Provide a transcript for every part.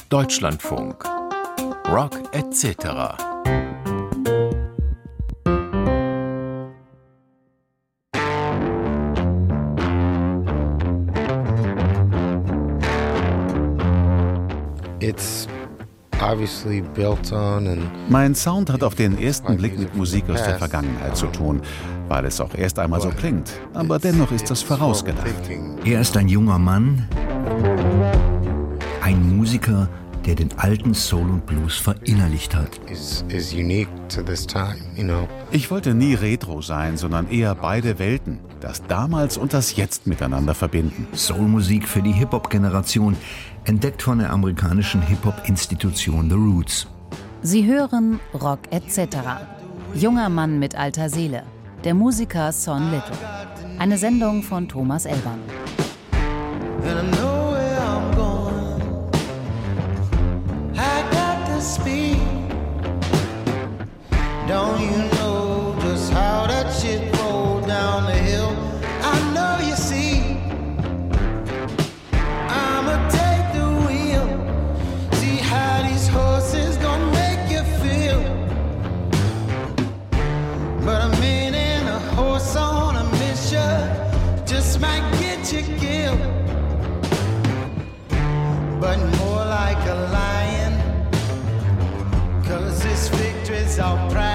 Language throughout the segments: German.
Deutschlandfunk. Rock etc. Mein Sound hat auf den ersten Blick mit Musik aus der Vergangenheit zu tun, weil es auch erst einmal so klingt. Aber dennoch ist das vorausgedacht. Er ist ein junger Mann, ein Musiker, der den alten Soul und Blues verinnerlicht hat. Ich wollte nie Retro sein, sondern eher beide Welten, das Damals und das Jetzt miteinander verbinden. Soulmusik für die Hip-Hop-Generation, entdeckt von der amerikanischen Hip-Hop-Institution The Roots. Sie hören Rock etc. Junger Mann mit alter Seele. Der Musiker Son Little. Eine Sendung von Thomas Elbern. Don't you know just how that shit rolled down the hill? I know you see. I'ma take the wheel. See how these horses gonna make you feel. But a man and a horse on a mission just might get you killed. But more like a lion, 'cause this victory's our pride.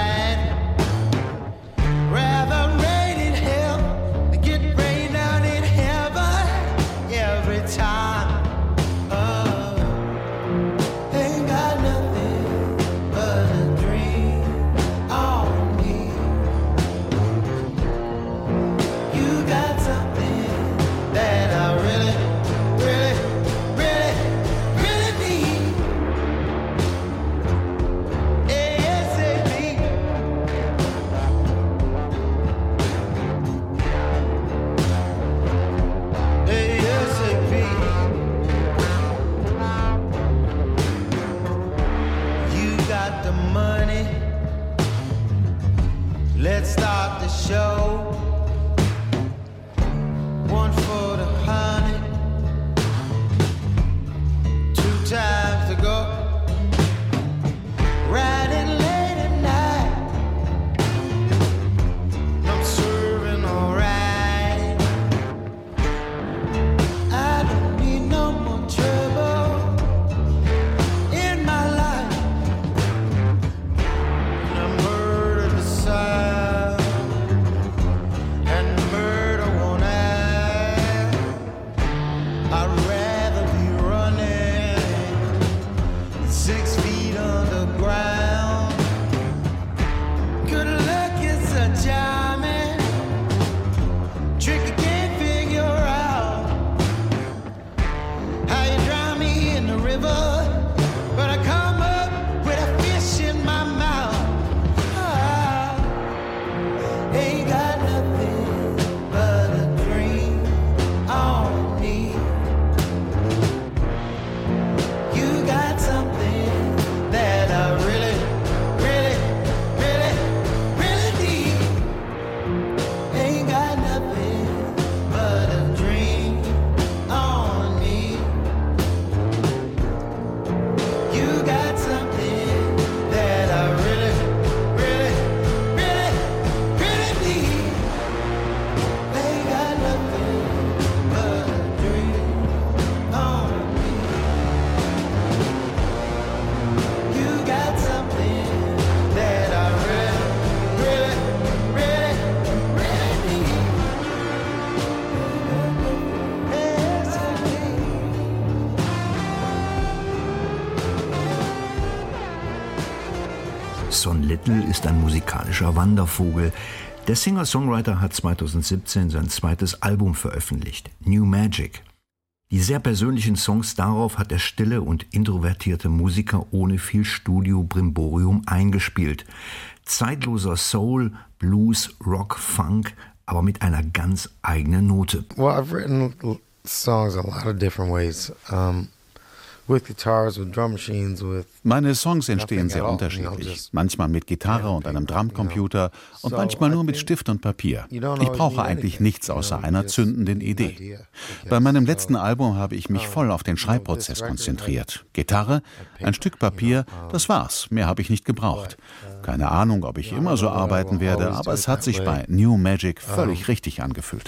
Son Little ist ein musikalischer Wandervogel. Der Singer-Songwriter hat 2017 sein zweites Album veröffentlicht, New Magic. Die sehr persönlichen Songs darauf hat der stille und introvertierte Musiker ohne viel Studio-Brimborium eingespielt. Zeitloser Soul, Blues, Rock, Funk, aber mit einer ganz eigenen Note. Well, I've written songs a lot of different ways. Meine Songs entstehen sehr unterschiedlich. Manchmal mit Gitarre und einem Drumcomputer und manchmal nur mit Stift und Papier. Ich brauche eigentlich nichts außer einer zündenden Idee. Bei meinem letzten Album habe ich mich voll auf den Schreibprozess konzentriert. Gitarre, ein Stück Papier, das war's. Mehr habe ich nicht gebraucht. Keine Ahnung, ob ich immer so arbeiten werde, aber es hat sich bei New Magic völlig richtig angefühlt.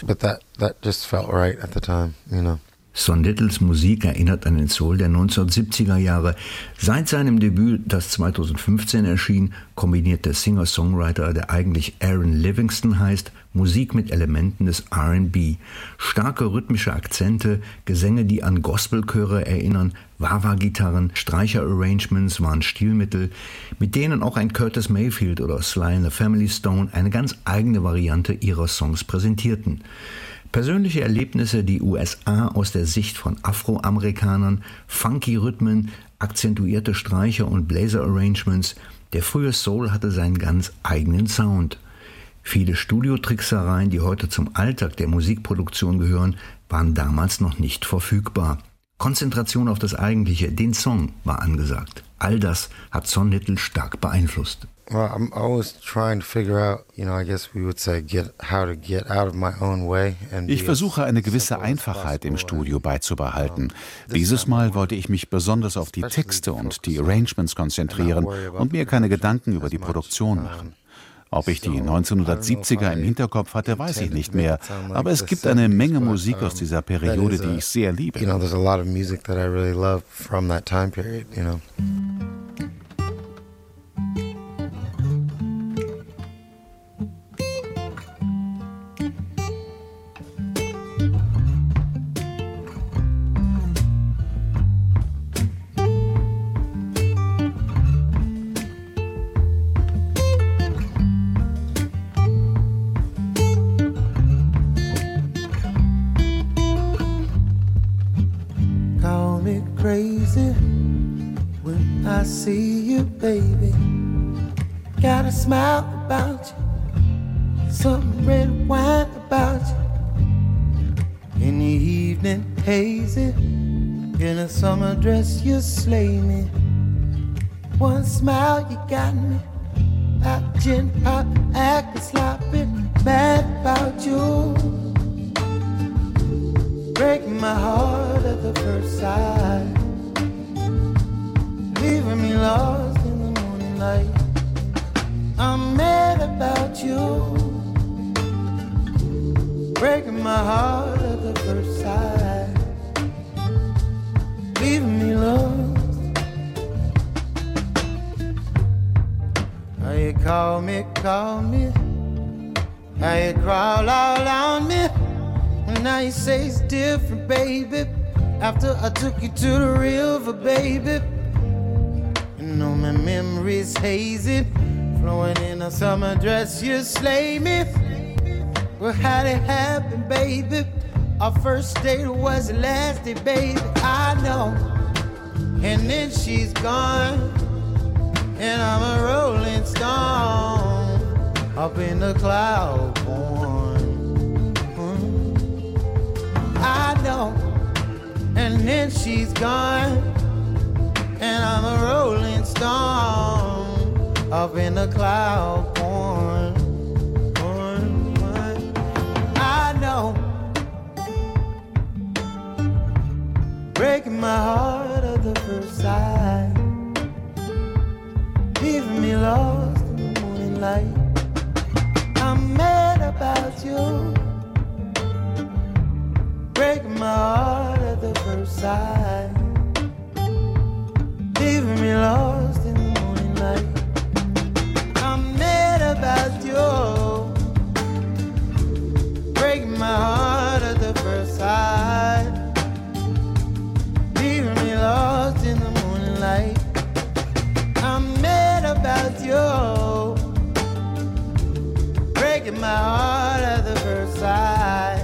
Son Littles Musik erinnert an den Soul der 1970er Jahre. Seit seinem Debüt, das 2015 erschien, kombiniert der Singer-Songwriter, der eigentlich Aaron Livingston heißt, Musik mit Elementen des R&B. Starke rhythmische Akzente, Gesänge, die an Gospelchöre erinnern, Wah-Wah-Gitarren, Streicher-Arrangements waren Stilmittel, mit denen auch ein Curtis Mayfield oder Sly and the Family Stone eine ganz eigene Variante ihrer Songs präsentierten. Persönliche Erlebnisse, die USA aus der Sicht von Afroamerikanern, funky Rhythmen, akzentuierte Streicher und Blazer-Arrangements. Der frühe Soul hatte seinen ganz eigenen Sound. Viele Studiotricksereien, die heute zum Alltag der Musikproduktion gehören, waren damals noch nicht verfügbar. Konzentration auf das Eigentliche, den Song, war angesagt. All das hat Son Little stark beeinflusst. Well, I'm always trying to figure out, I guess we would say, how to get out of my own way. Ich versuche eine gewisse Einfachheit im Studio beizubehalten. Dieses Mal wollte ich mich besonders auf die Texte und die Arrangements konzentrieren und mir keine Gedanken über die Produktion machen. Ob ich die 1970er im Hinterkopf hatte, weiß ich nicht mehr. Aber es gibt eine Menge Musik aus dieser Periode, die ich sehr liebe. There's a lot of music that I really love from that time period, Crazy when I see you, baby. Got a smile about you, some red wine about you. In the evening, hazy, in a summer dress, you slay me. One smile, you got me. Pop, gin, pop, acting sloppy, mad about you. Breaking my heart at the first sight, leaving me lost in the morning light. I'm mad about you, breaking my heart at the first sight, leaving me lost. How you call me, how you crawl all on me. Now you say it's different, baby. After I took you to the river, baby. My memory's hazy, flowing in a summer dress. You slay me. Well, how'd it happen, baby? Our first date was the last day, baby. I know. And then she's gone, and I'm a rolling stone up in the cloud born. I know. And then she's gone, and I'm a rolling stone up in the cloud born. I know. Breaking my heart at the first sight, leaving me lost in the morning light. I'm mad about you. Breaking my heart at the first sight, leaving me lost in the morning light. I'm mad about you. Breaking my heart at the first sight, leaving me lost in the morning light. I'm mad about you. Breaking my heart at the first sight.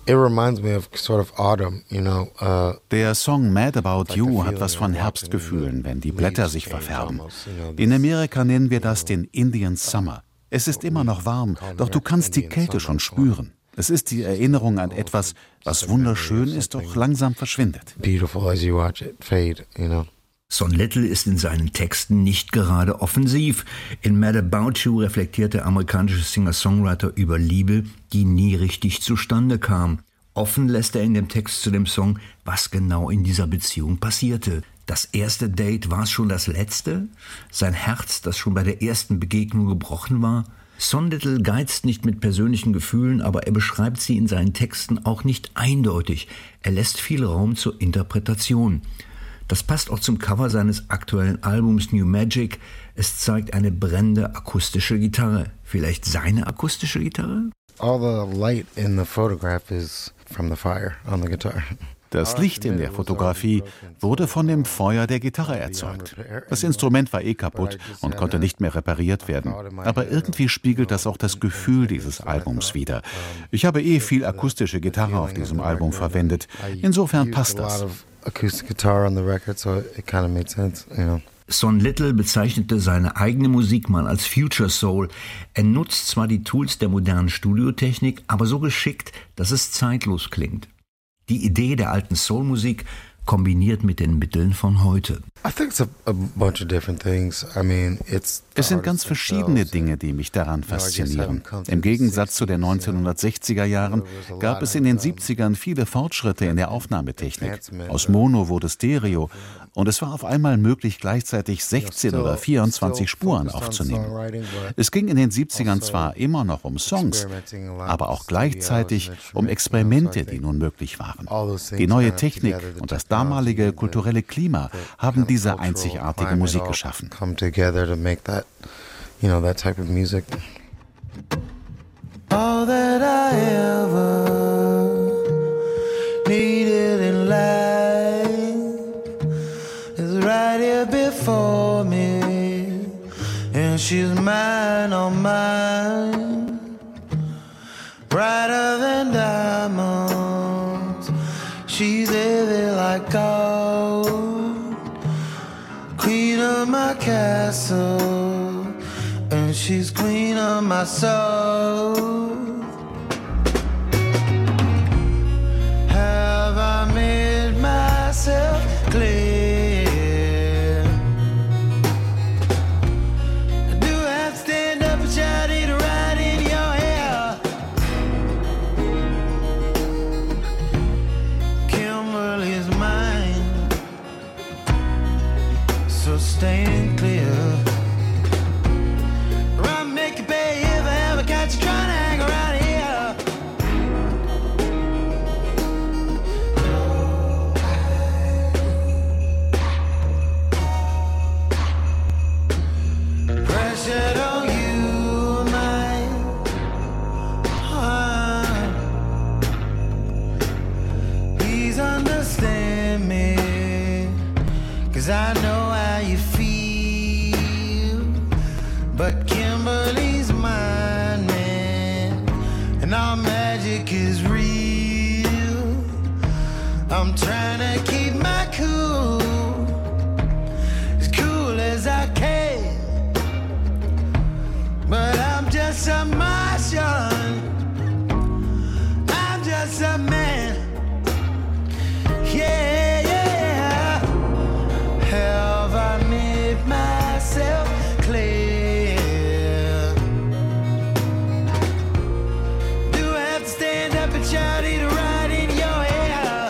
Der Song Mad About You hat was von Herbstgefühlen, wenn die Blätter sich verfärben. In Amerika nennen wir das den Indian Summer. Es ist immer noch warm, doch du kannst die Kälte schon spüren. Es ist die Erinnerung an etwas, was wunderschön ist, doch langsam verschwindet. Son Little ist in seinen Texten nicht gerade offensiv. In Mad About You reflektiert der amerikanische Singer-Songwriter über Liebe, die nie richtig zustande kam. Offen lässt er in dem Text zu dem Song, was genau in dieser Beziehung passierte. Das erste Date, war es schon das letzte? Sein Herz, das schon bei der ersten Begegnung gebrochen war? Son Little geizt nicht mit persönlichen Gefühlen, aber er beschreibt sie in seinen Texten auch nicht eindeutig. Er lässt viel Raum zur Interpretation. Das passt auch zum Cover seines aktuellen Albums New Magic. Es zeigt eine brennende akustische Gitarre. Vielleicht seine akustische Gitarre? All the light in the photograph is from the fire on the guitar. Das Licht in der Fotografie wurde von dem Feuer der Gitarre erzeugt. Das Instrument war kaputt und konnte nicht mehr repariert werden. Aber irgendwie spiegelt das auch das Gefühl dieses Albums wider. Ich habe viel akustische Gitarre auf diesem Album verwendet. Insofern passt das. Son Little bezeichnete seine eigene Musik mal als Future Soul. Er nutzt zwar die Tools der modernen Studiotechnik, aber so geschickt, dass es zeitlos klingt. Die Idee der alten Soulmusik kombiniert mit den Mitteln von heute. Es sind ganz verschiedene Dinge, die mich daran faszinieren. Im Gegensatz zu den 1960er Jahren gab es in den 70ern viele Fortschritte in der Aufnahmetechnik. Aus Mono wurde Stereo und es war auf einmal möglich, gleichzeitig 16 oder 24 Spuren aufzunehmen. Es ging in den 70ern zwar immer noch um Songs, aber auch gleichzeitig um Experimente, die nun möglich waren. Die neue Technik und das damalige kulturelle Klima haben diese einzigartige Musik geschaffen. All that I ever needed in life is right here before me, and she's mine, oh mine, brighter than diamonds. She's heavy like gold, queen of my castle, and she's queen of my soul. Have I made myself clear? Do I have to stand up and shout it right in your ear? Kimberly's mine, so stand clear. I know how you feel, but Kimberly's mine, man, and our magic is real. I'm trying to keep my cool, as cool as I can, but I'm just a Martian, I'm just a man, yeah. Have I made myself clear? Do I have to stand up and shout it right in your ear?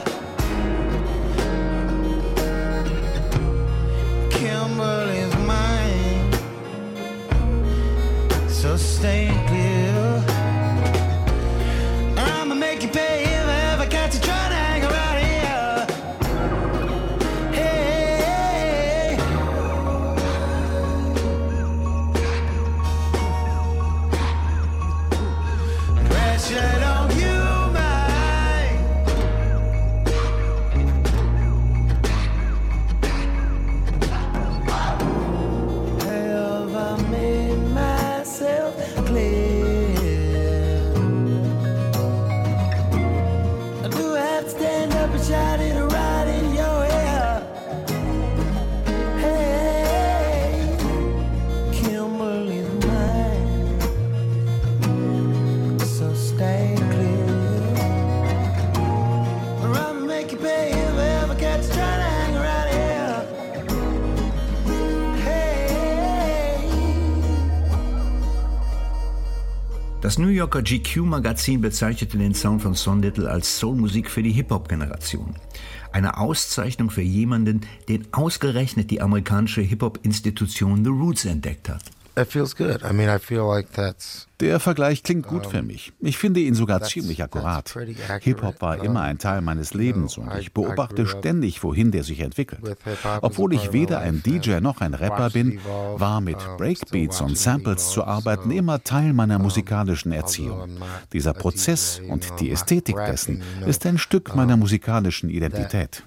Kimberly's mine, so stay clear. I'ma make you pay if I ever got to try to hang around here. Pressure on you, man. Das New Yorker GQ-Magazin bezeichnete den Sound von Son Little als Soulmusik für die Hip-Hop-Generation. Eine Auszeichnung für jemanden, den ausgerechnet die amerikanische Hip-Hop-Institution The Roots entdeckt hat. It feels good. I mean, I feel like that's... Der Vergleich klingt gut für mich. Ich finde ihn sogar ziemlich akkurat. Hip-Hop war immer ein Teil meines Lebens und ich beobachte ständig, wohin der sich entwickelt. Obwohl ich weder ein DJ noch ein Rapper bin, war mit Breakbeats und Samples zu arbeiten immer Teil meiner musikalischen Erziehung. Dieser Prozess und die Ästhetik dessen ist ein Stück meiner musikalischen Identität.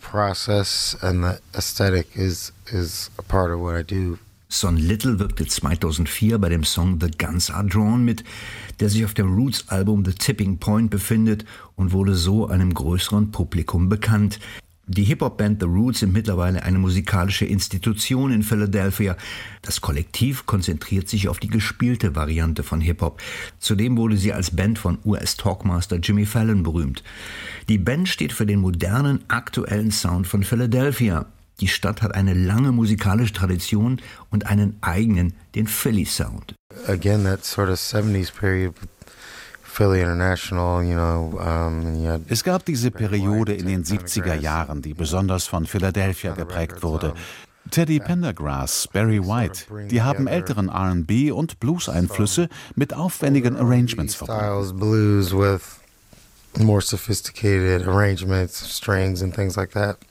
Son Little wirkte 2004 bei dem Song The Guns Are Drawn mit, der sich auf dem Roots-Album The Tipping Point befindet und wurde so einem größeren Publikum bekannt. Die Hip-Hop-Band The Roots sind mittlerweile eine musikalische Institution in Philadelphia. Das Kollektiv konzentriert sich auf die gespielte Variante von Hip-Hop. Zudem wurde sie als Band von US-Talkmaster Jimmy Fallon berühmt. Die Band steht für den modernen, aktuellen Sound von Philadelphia. Die Stadt hat eine lange musikalische Tradition und einen eigenen, den Philly Sound. Again, that sort of 70s period, Philly International, Es gab diese Periode in den 70er Jahren, die besonders von Philadelphia geprägt wurde. Teddy Pendergrass, Barry White, die haben älteren R&B und Blues-Einflüsse mit aufwendigen Arrangements verbunden. Blues with more sophisticated arrangements, strings and things like that.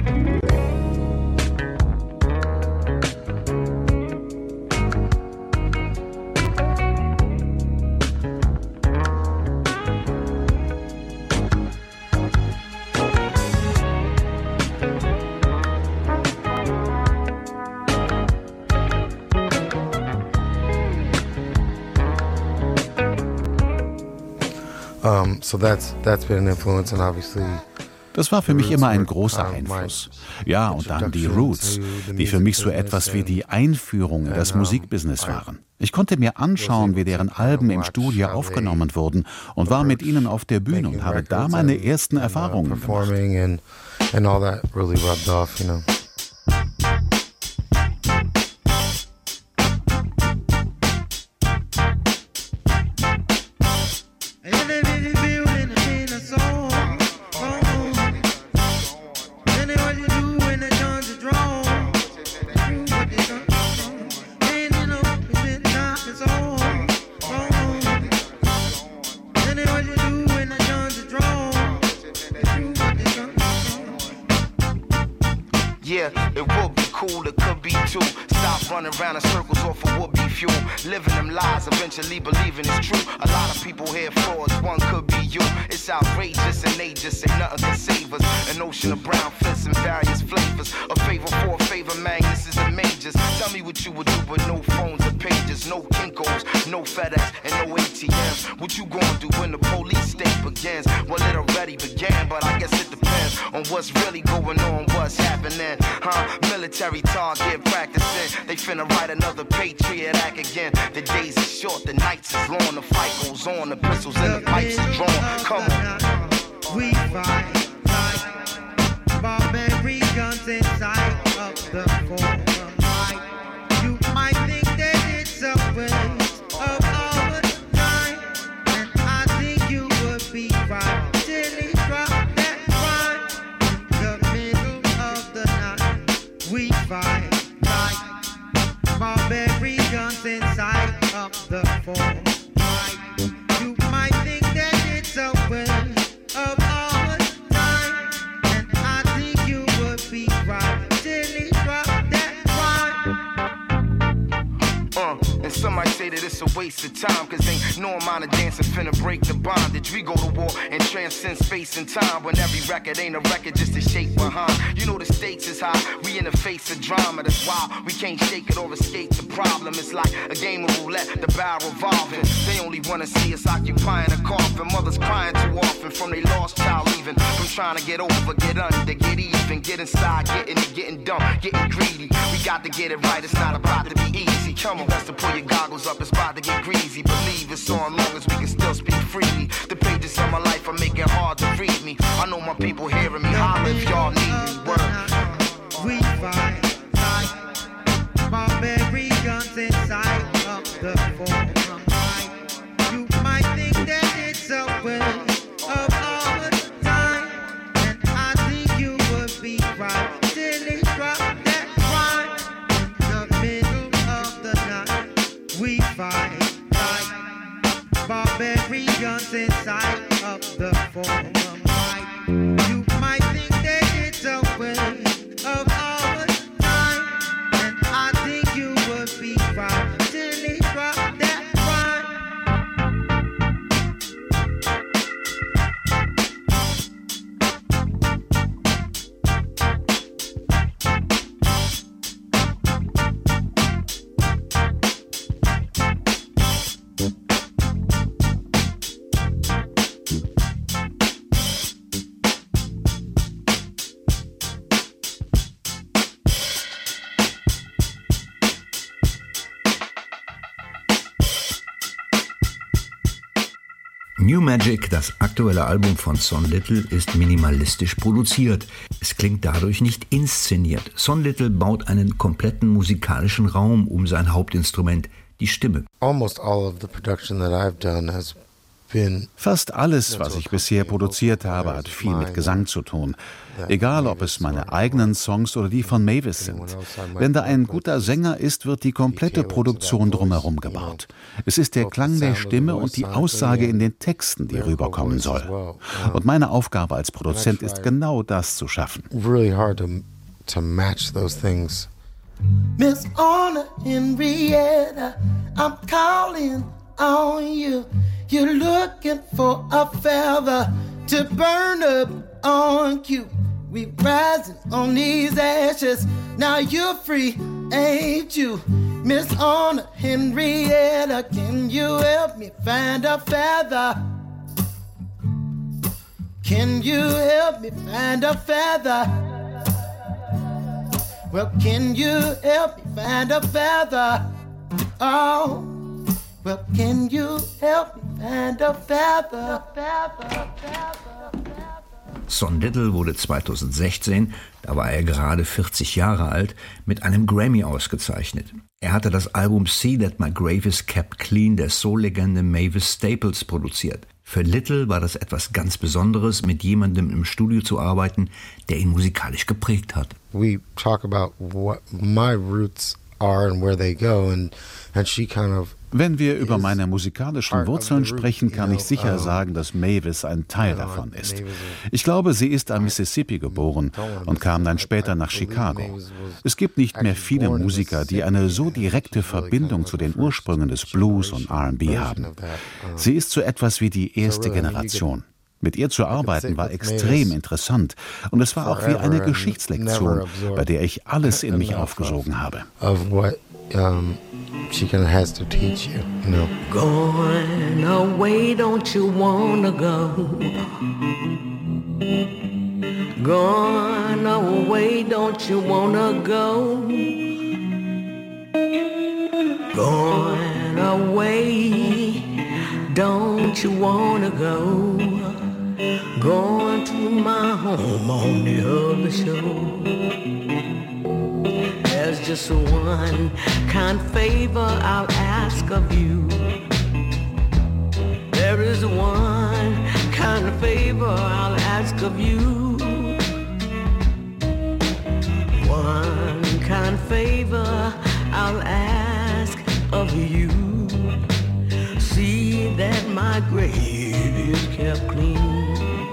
So that's been an influence and obviously. Das war für mich immer ein großer Einfluss. Ja, und dann die Roots, die für mich so etwas wie die Einführung in das Musikbusiness waren. Ich konnte mir anschauen, wie deren Alben im Studio aufgenommen wurden und war mit ihnen auf der Bühne und habe da meine ersten Erfahrungen gemacht. Around in circles off of would be fuel. Living them lies, eventually believing it's true. A lot of people here frauds, one could be you. It's outrageous and they just say nothing can save us. An ocean of brown fists in various flavors. A favor for a favor, Magnus and majors. Tell me what you would do with no phones or pages, no Kinkos, no FedEx and no ATMs. What you gonna do when the police state begins? Well, it already began, but I guess it depends on what's really going on, what's happening. Military target practicing. They finna write another Patriot Act again. The days are short, the nights is long. The fight goes on, the pistols and the pipes are drawn. Come on. We fight like barbarian guns inside of the forum. You might think that it's a waste of our time, and I think you would be right till he dropped that rhyme in the middle of the night. We fight like barbarian guns inside of the forum. You might think that it's a waste of our time, and I think you would be right till he dropped that rhyme. And some might say that it's a waste of time, cause ain't no amount of dancing finna break the bondage. We go to war and transcend space and time, when every record ain't a record, just a shape behind. You know the stakes is high, we in the face of drama. That's why we can't shake it or escape the problem. It's like a game of roulette, the barrel revolving. They only wanna see us occupying a coffin. Mothers crying too often from they lost child leaving. From trying to get over, get under, get even, get inside, getting it, getting dumb, getting greedy. We got to get it right, it's not about to be easy. Come on, best to pull your goggles up, it's about to get greasy. Believe it's so long as we can still speak freely. The pages of my life are making hard to read me. I know my people hearing me, holler if y'all need me. Word. We fight like barbarian guns inside of the forum. You might New Magic, das aktuelle Album von Son Little, ist minimalistisch produziert. Es klingt dadurch nicht inszeniert. Son Little baut einen kompletten musikalischen Raum um sein Hauptinstrument, die Stimme. Almost all of the production that I've done has been Fast alles, was ich bisher produziert habe, hat viel mit Gesang zu tun. Egal, ob es meine eigenen Songs oder die von Mavis sind. Wenn da ein guter Sänger ist, wird die komplette Produktion drumherum gebaut. Es ist der Klang der Stimme und die Aussage in den Texten, die rüberkommen soll. Und meine Aufgabe als Produzent ist genau das zu schaffen. Really hard to match those things. Miss Honor Henrietta, I'm calling on you. You're looking for a feather to burn up on cue. We rising on these ashes. Now you're free, ain't you? Miss Honor Henrietta, can you help me find a feather? Can you help me find a feather? Well, can you help me find a feather? Oh, well, can you help me find a feather? Son Little wurde 2016, da war er gerade 40 Jahre alt, mit einem Grammy ausgezeichnet. Er hatte das Album See That My Grave Is Kept Clean der Soul-Legende Mavis Staples produziert. Für Little war das etwas ganz Besonderes, mit jemandem im Studio zu arbeiten, der ihn musikalisch geprägt hat. We talk about what my roots are and where they go, and she kind of. Wenn wir über meine musikalischen Wurzeln sprechen, kann ich sicher sagen, dass Mavis ein Teil davon ist. Ich glaube, sie ist am Mississippi geboren und kam dann später nach Chicago. Es gibt nicht mehr viele Musiker, die eine so direkte Verbindung zu den Ursprüngen des Blues und R&B haben. Sie ist so etwas wie die erste Generation. Mit ihr zu arbeiten war extrem interessant und es war auch wie eine Geschichtslektion, bei der ich alles in mich aufgesogen habe. She kind of has to teach you, you know. Going away, don't you wanna go? Going away, don't you wanna go? Going away, don't you wanna go? Going to my home on the other shore. There's just one kind favor I'll ask of you. There is one kind of favor I'll ask of you. One kind of favor I'll ask of you. See that my grave is kept clean.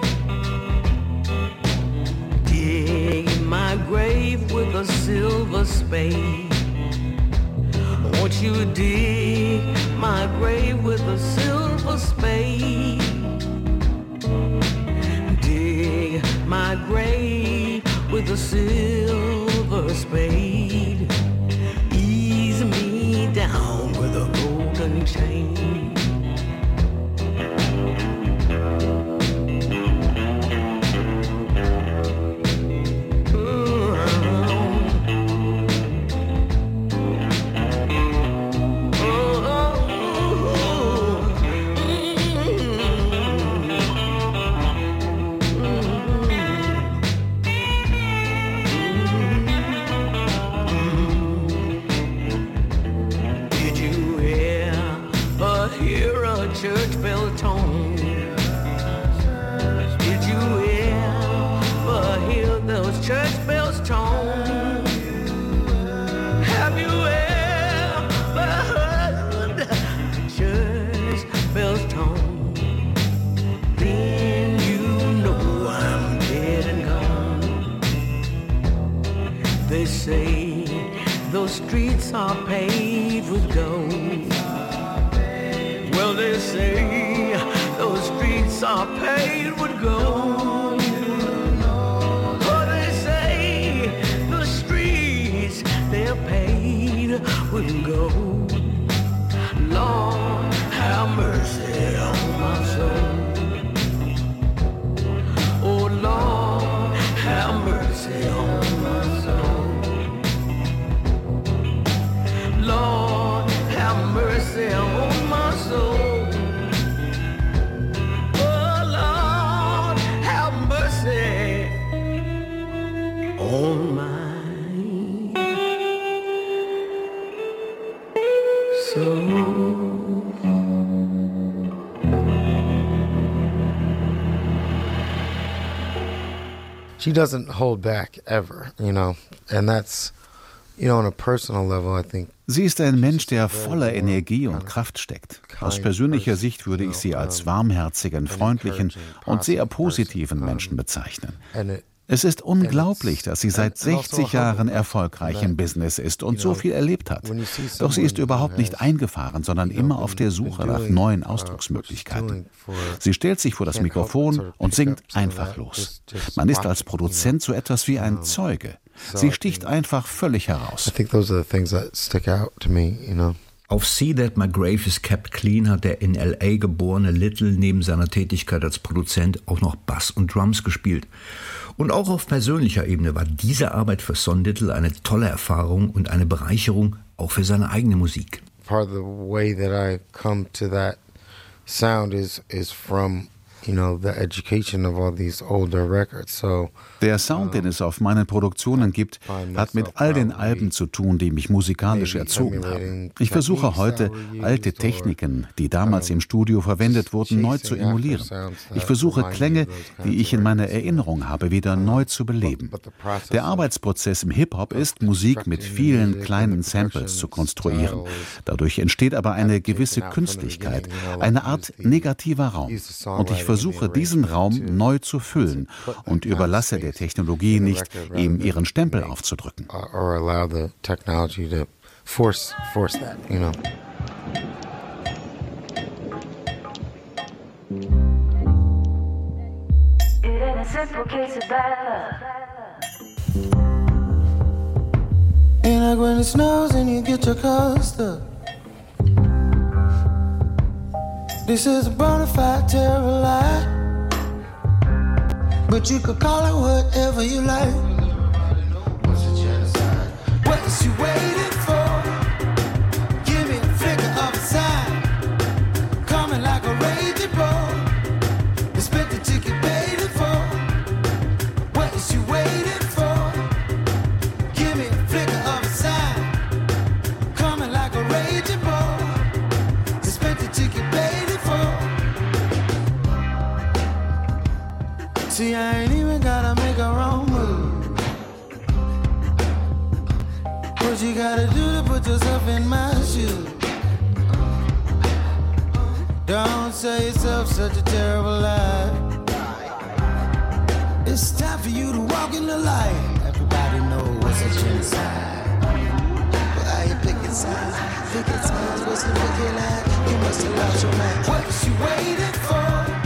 Dig my grave with a silver spade. Won't you dig my grave with a silver spade? Dig my grave with a silver spade. Ease me down with a golden chain. Are paved with gold. Well, they say those streets are paved with gold. Oh, they say the streets, they're paved with gold. Lord, have mercy on my soul. Oh, Lord, have mercy on my soul. Lord, have mercy on my soul. she doesn't hold back ever, and that's, on a personal level, I think. Sie ist ein Mensch, der voller Energie und Kraft steckt. Aus persönlicher Sicht würde ich sie als warmherzigen, freundlichen und sehr positiven Menschen bezeichnen. Es ist unglaublich, dass sie seit 60 Jahren erfolgreich im Business ist und so viel erlebt hat. Doch sie ist überhaupt nicht eingefahren, sondern immer auf der Suche nach neuen Ausdrucksmöglichkeiten. Sie stellt sich vor das Mikrofon und singt einfach los. Man ist als Produzent so etwas wie ein Zeuge. Sie sticht einfach völlig heraus. Auf See That My Grave Is Kept Clean hat der in L.A. geborene Little neben seiner Tätigkeit als Produzent auch noch Bass und Drums gespielt. Und auch auf persönlicher Ebene war diese Arbeit für Son Little eine tolle Erfahrung und eine Bereicherung, auch für seine eigene Musik. Part of the way that I come to that sound is from the education of all these older records. So der Sound, den es auf meinen Produktionen gibt, hat mit all den Alben zu tun, die mich musikalisch erzogen haben. Ich versuche heute, alte Techniken, die damals im Studio verwendet wurden, neu zu emulieren. Ich versuche Klänge, die ich in meiner Erinnerung habe, wieder neu zu beleben. Der Arbeitsprozess im Hip-Hop ist, Musik mit vielen kleinen Samples zu konstruieren. Dadurch entsteht aber eine gewisse Künstlichkeit, eine Art negativer Raum. Und ich versuche, diesen Raum neu zu füllen und überlasse der Technologie nicht, ihm ihren Stempel aufzudrücken. Ain't like when it snows and you get your car stuck. This is a bona fide terrible lie, but you could call it whatever you like. What is you waiting for? Give me a flicker of a sign, coming like a raging bull. You spent the ticket paid for. What is you waiting for? Give me a flicker of a sign, coming like a raging bull. You spent the ticket paid. See, I ain't even gotta make a wrong move. What you gotta do to put yourself in my shoes? Don't sell yourself such a terrible lie. It's time for you to walk in the light. Everybody knows what's a genocide. But are you picking sides? Picking sides, what's it looking like? You must have lost your mind. What is you waiting for?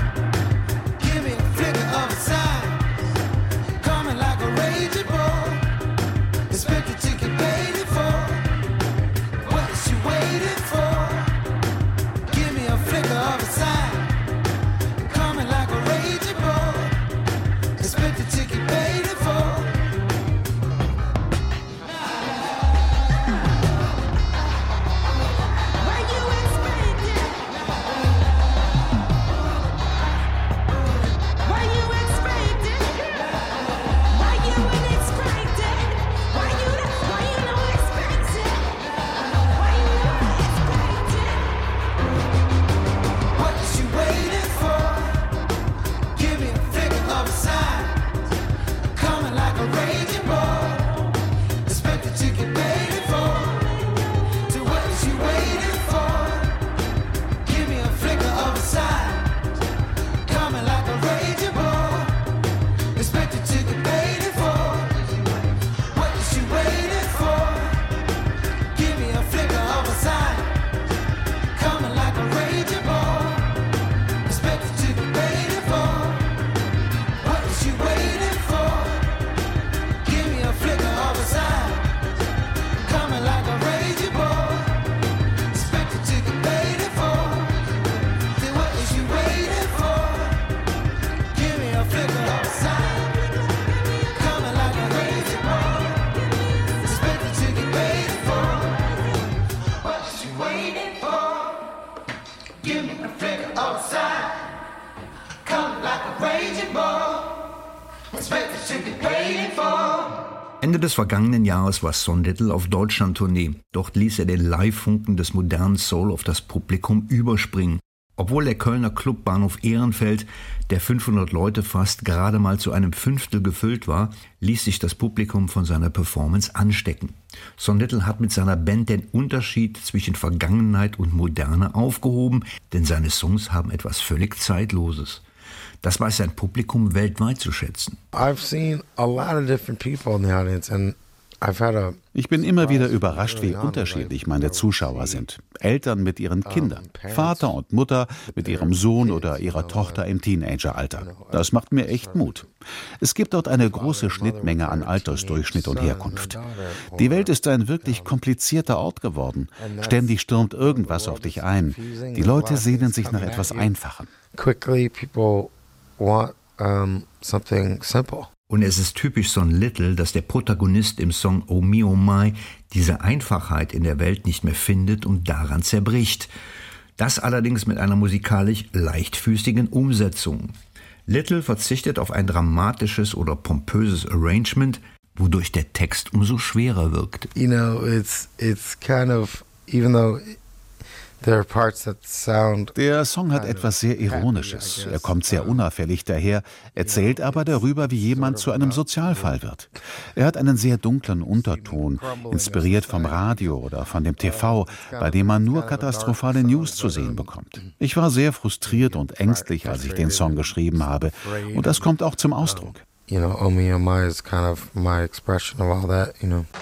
Ende des vergangenen Jahres war Son Little auf Deutschland-Tournee. Dort ließ er den Live-Funken des modernen Soul auf das Publikum überspringen. Obwohl der Kölner Club Bahnhof Ehrenfeld, der 500 Leute fasst, gerade mal zu einem Fünftel gefüllt war, ließ sich das Publikum von seiner Performance anstecken. Son Little hat mit seiner Band den Unterschied zwischen Vergangenheit und Moderne aufgehoben, denn seine Songs haben etwas völlig Zeitloses. Das weiß sein Publikum weltweit zu schätzen. Ich bin immer wieder überrascht, wie unterschiedlich meine Zuschauer sind. Eltern mit ihren Kindern, Vater und Mutter mit ihrem Sohn oder ihrer Tochter im Teenageralter. Das macht mir echt Mut. Es gibt dort eine große Schnittmenge an Altersdurchschnitt und Herkunft. Die Welt ist ein wirklich komplizierter Ort geworden. Ständig stürmt irgendwas auf dich ein. Die Leute sehnen sich nach etwas Einfachem. Und es ist typisch Son Little, dass der Protagonist im Song Oh My diese Einfachheit in der Welt nicht mehr findet und daran zerbricht. Das allerdings mit einer musikalisch leichtfüßigen Umsetzung. Little verzichtet auf ein dramatisches oder pompöses Arrangement, wodurch der Text umso schwerer wirkt. You know, it's kind of, even though der Song hat etwas sehr Ironisches. Er kommt sehr unauffällig daher, erzählt aber darüber, wie jemand zu einem Sozialfall wird. Er hat einen sehr dunklen Unterton, inspiriert vom Radio oder von dem TV, bei dem man nur katastrophale News zu sehen bekommt. Ich war sehr frustriert und ängstlich, als ich den Song geschrieben habe. Und das kommt auch zum Ausdruck. You know, Oh My is kind of my expression of all that, you know.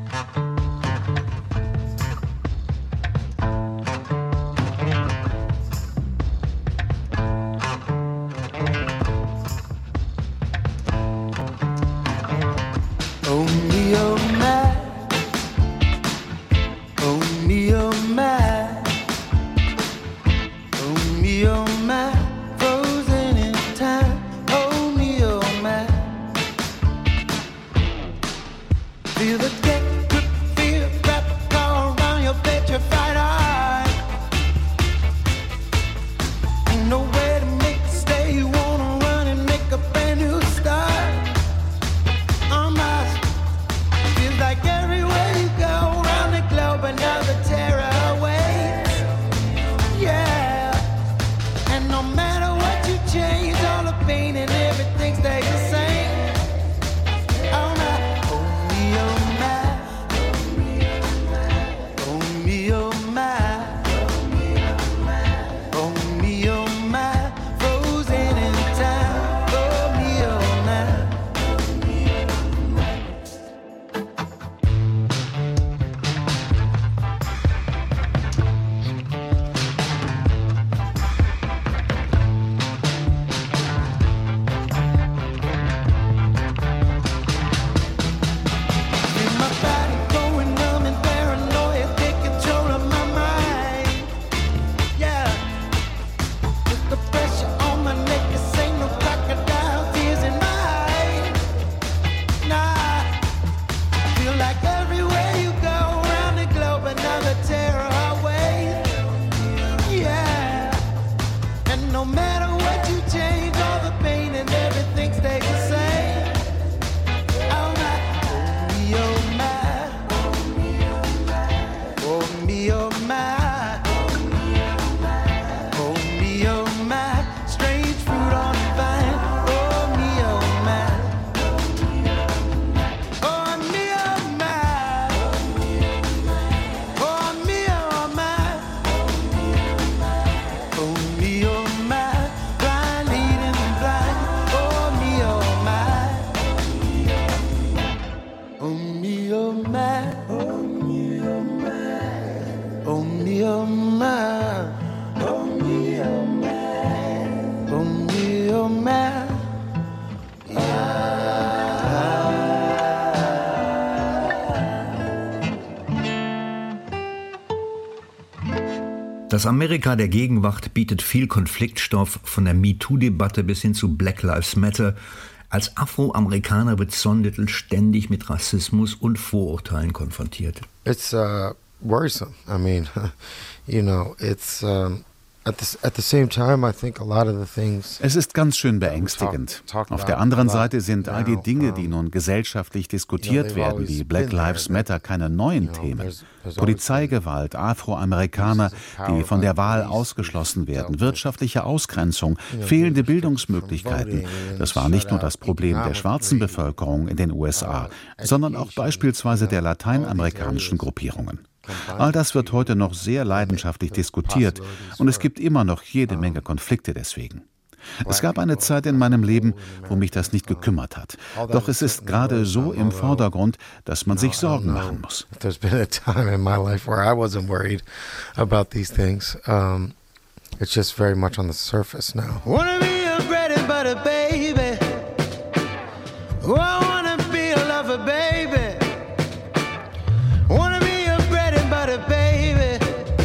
Das Amerika der Gegenwart bietet viel Konfliktstoff, von der MeToo-Debatte bis hin zu Black Lives Matter. Als Afroamerikaner wird Son Little ständig mit Rassismus und Vorurteilen konfrontiert. It's worrisome. I mean, you know, it's Es ist ganz schön beängstigend. Auf der anderen Seite sind all die Dinge, die nun gesellschaftlich diskutiert werden, wie Black Lives Matter, keine neuen Themen. Polizeigewalt, Afroamerikaner, die von der Wahl ausgeschlossen werden, wirtschaftliche Ausgrenzung, fehlende Bildungsmöglichkeiten. Das war nicht nur das Problem der schwarzen Bevölkerung in den USA, sondern auch beispielsweise der lateinamerikanischen Gruppierungen. All das wird heute noch sehr leidenschaftlich diskutiert und es gibt immer noch jede Menge Konflikte deswegen. Es gab eine Zeit in meinem Leben, wo mich das nicht gekümmert hat. Doch es ist gerade so im Vordergrund, dass man sich Sorgen machen muss. There's been a time in my life where I wasn't worried about these things. It's just very much on the surface now. Wanna be a bread and butter baby. Oh, I wanna be a lover baby. Wanna be a bread and butter baby.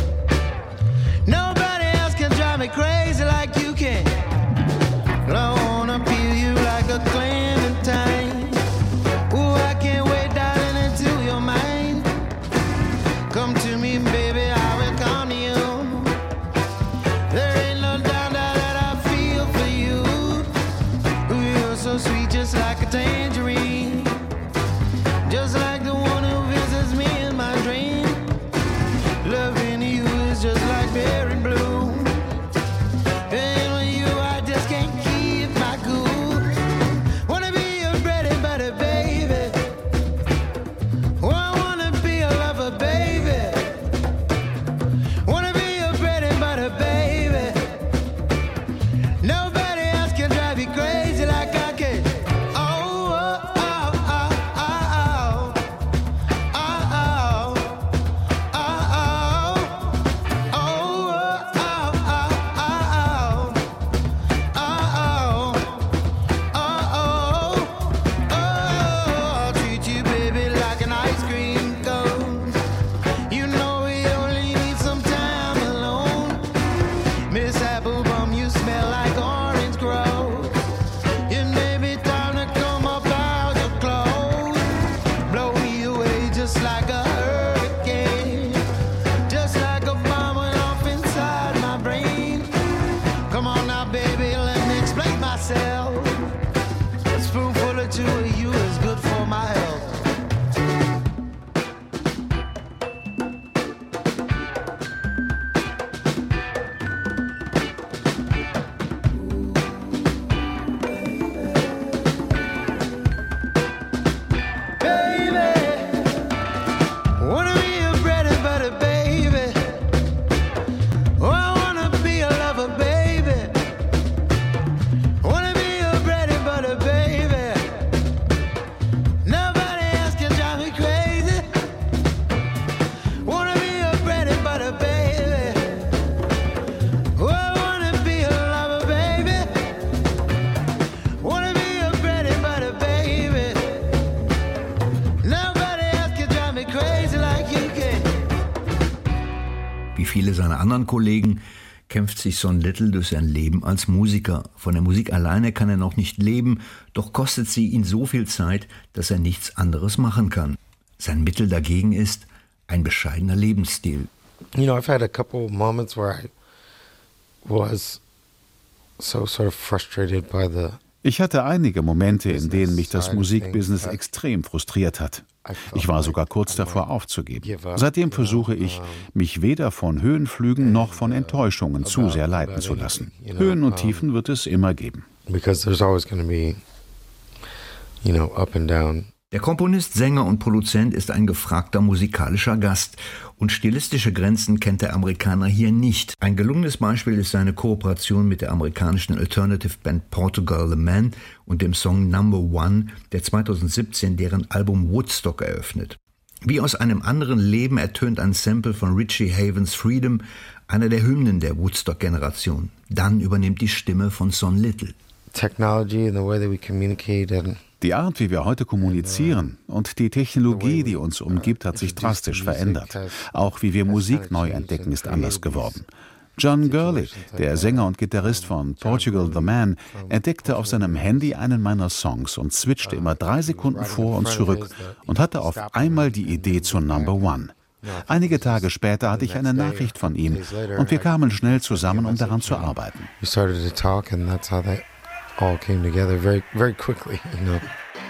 Nobody else can drive me crazy like you can. I wanna feel you like a clementine. Ooh, I can't wait, darling, until you're mine. Come to me, baby, I will come to you. There ain't no doubt that I feel for you. Ooh, you're so sweet, just like a tangerine. Just like the one who visits me in my dream. Loving you is just like berry blue. And with you I just can't keep my cool. Wanna be a bread and butter baby. Oh, I wanna be a lover baby. Wanna be a bread and butter baby. Nobody else can drive you crazy like I can. Oh, oh, oh, oh, oh, oh, oh, oh, oh, oh, I'll treat you, baby, like an ice cream cone. You know we only need some time alone. Miss Applebum, you smell like orange grove. It may be time to come up out your clothes. Blow me away just like a hurricane. Just like a bomb went off inside my brain. Come on now, baby, let me explain myself. A spoonful or two of you is good for my health. Baby, wanna be a bread and butter baby. Oh, I wanna be a lover baby. Wanna be a bread and butter baby. Nobody else can drive me crazy. Wanna be a bread and butter baby. Oh, I wanna be a lover baby. Wanna be a bread and butter baby. Nobody else can drive me crazy like you can. Wie viele seiner anderen Kollegen kämpft sich Son Little durch sein Leben als Musiker. Von der Musik alleine kann er noch nicht leben, doch kostet sie ihn so viel Zeit, dass er nichts anderes machen kann. Sein Mittel dagegen ist ein bescheidener Lebensstil. You know, I've had a couple moments where I was so sort of frustrated by the. Ich hatte einige Momente, in denen mich das Musikbusiness extrem frustriert hat. Ich war sogar kurz davor aufzugeben. Seitdem versuche ich, mich weder von Höhenflügen noch von Enttäuschungen zu sehr leiten zu lassen. Höhen und Tiefen wird es immer geben. Because there's always going to be, you know, up and down. Der Komponist, Sänger und Produzent ist ein gefragter musikalischer Gast und stilistische Grenzen kennt der Amerikaner hier nicht. Ein gelungenes Beispiel ist seine Kooperation mit der amerikanischen Alternative Band Portugal The Man und dem Song Number One, der 2017 deren Album Woodstock eröffnet. Wie aus einem anderen Leben ertönt ein Sample von Richie Havens Freedom, einer der Hymnen der Woodstock-Generation. Dann übernimmt die Stimme von Son Little. Technology and the way that we communicate and Die Art, wie wir heute kommunizieren und die Technologie, die uns umgibt, hat sich drastisch verändert. Auch wie wir Musik neu entdecken, ist anders geworden. John Gurley, der Sänger und Gitarrist von Portugal The Man, entdeckte auf seinem Handy einen meiner Songs und switchte immer 3 Sekunden vor und zurück und hatte auf einmal die Idee zur Number One. Einige Tage später hatte ich eine Nachricht von ihm und wir kamen schnell zusammen, um daran zu arbeiten. We started to talk and that's how they all came together very, very quickly, you know.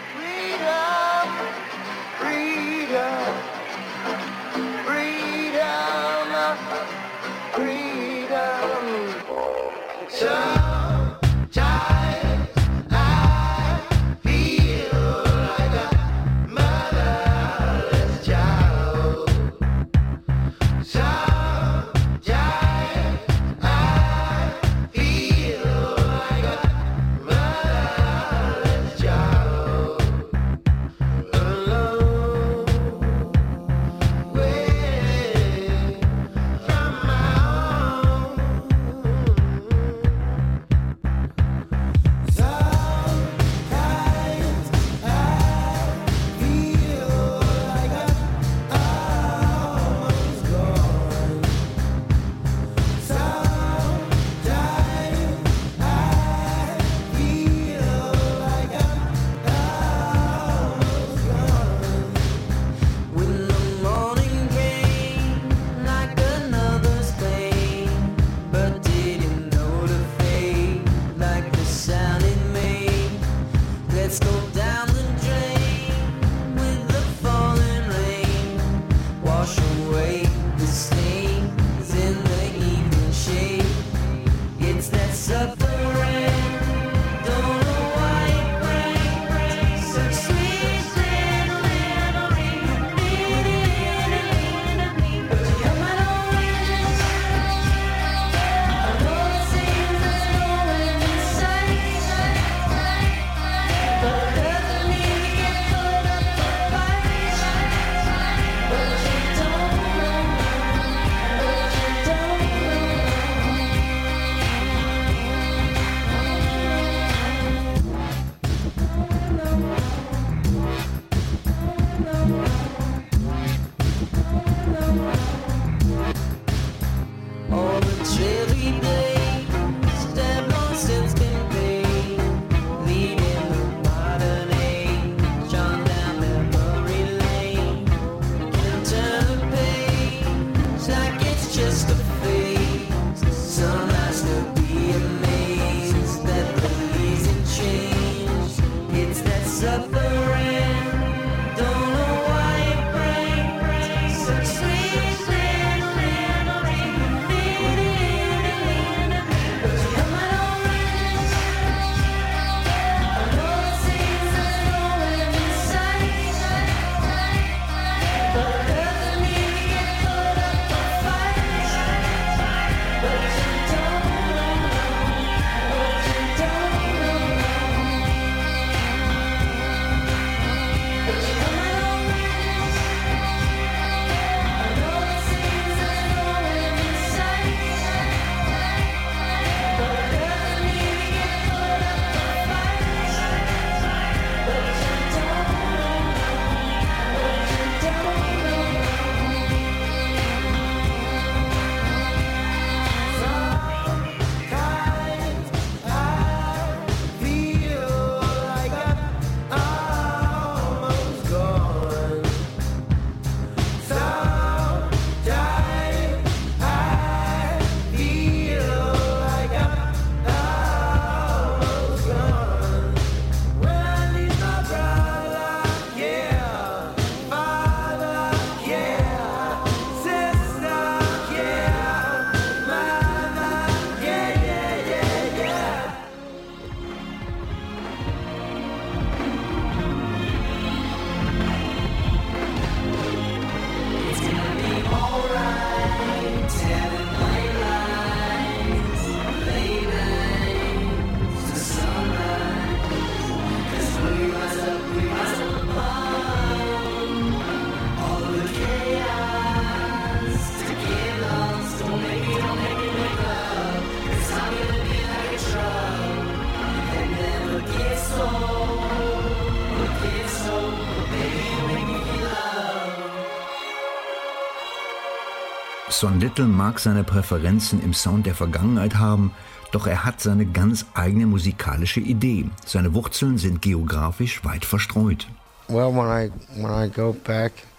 Son Little mag seine Präferenzen im Sound der Vergangenheit haben, doch er hat seine ganz eigene musikalische Idee. Seine Wurzeln sind geografisch weit verstreut. Well, when I go back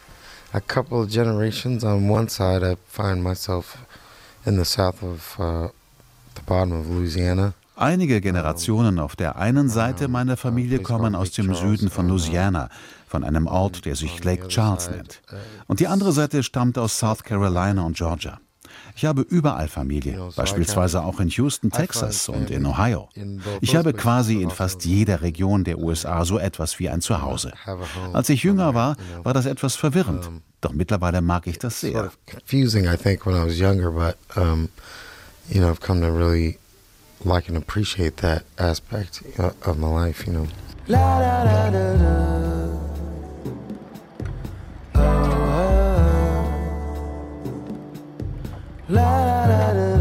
a couple of generations. On one side, I find myself in the south of the bottom of Louisiana. Einige Generationen auf der einen Seite meiner Familie kommen aus dem Süden von Louisiana, von einem Ort, der sich Lake Charles nennt. Und die andere Seite stammt aus South Carolina und Georgia. Ich habe überall Familie, beispielsweise auch in Houston, Texas und in Ohio. Ich habe quasi in fast jeder Region der USA so etwas wie ein Zuhause. Als ich jünger war, war das etwas verwirrend. Doch mittlerweile mag ich das sehr. Confusing, I think, when I was younger, but I've come to really like and appreciate that aspect of my life, you know. La da da da da. La da da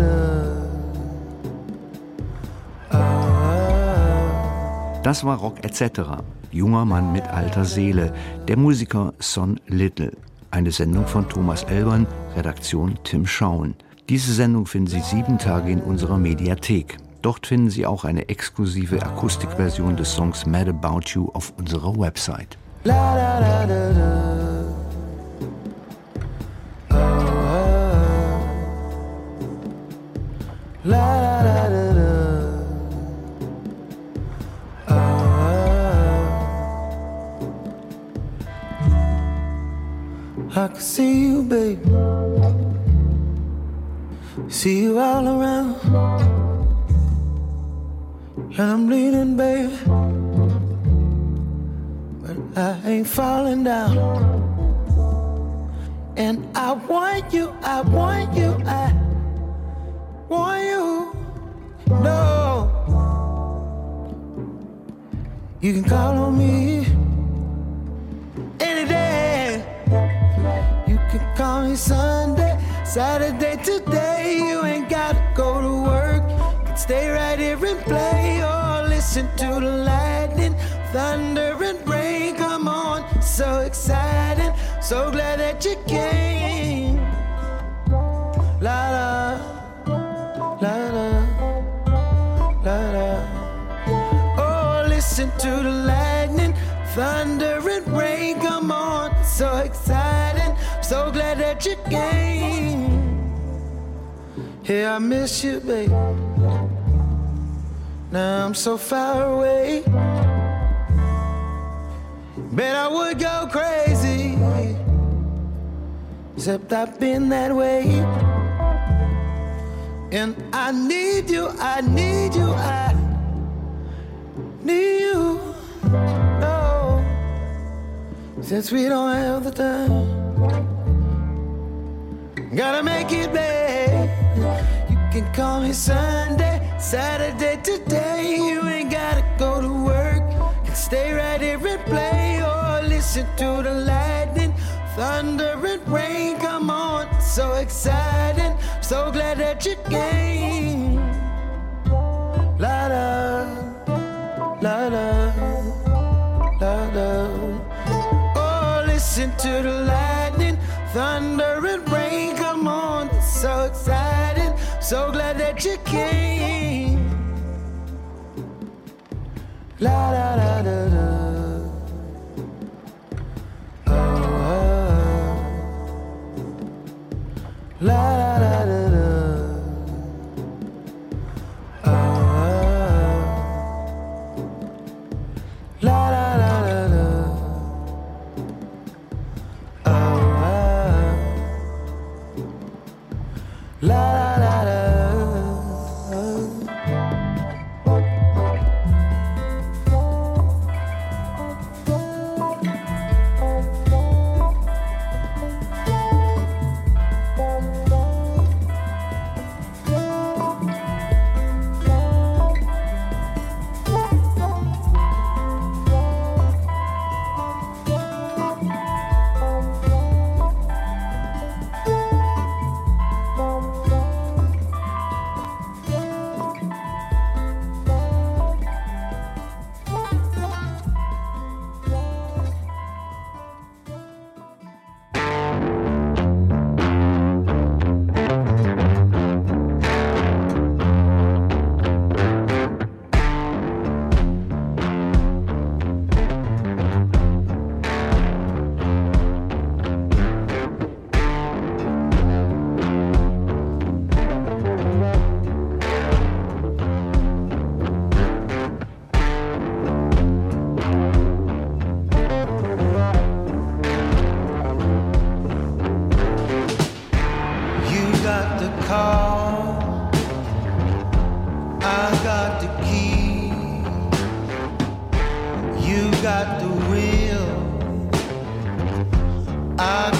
da. Das war Rock etc. Junger Mann mit alter Seele, der Musiker Son Little. Eine Sendung von Thomas Elbern, Redaktion Tim Schauen. Diese Sendung finden Sie 7 Tage in unserer Mediathek. Dort finden Sie auch eine exklusive Akustikversion des Songs Mad About You auf unserer Website. La da da da da. La da da da. I can see you, baby. See you all around. And I'm bleeding, baby, but I ain't falling down. And I want you, I want you, I want you. No, you can call on me any day. You can call me Sunday, Saturday, today. You ain't gotta go to work. Stay right here and play, or listen to the lightning, thunder and rain. Come on, so exciting, so glad that you came. La la, la la, la la. Oh, listen to the lightning, thunder and rain. Come on, so exciting, so glad that you came. Hey, I miss you, babe. Now I'm so far away. Bet I would go crazy, except I've been that way. And I need you, I need you, I need you. No, since we don't have the time, gotta make it, babe. You can call me Sunday, Saturday, today. You ain't gotta go to work. Can stay right here and play, or listen to the lightning, thunder and rain. Come on, so exciting, so glad that you came. La da, la da, la da. Oh, listen to the lightning, thunder and rain. Come on, so exciting, so glad that you came. La da da da da. Oh, oh. La da da da da. Oh, oh. La da da da da. Oh, oh. La da da da. You got the wheel. I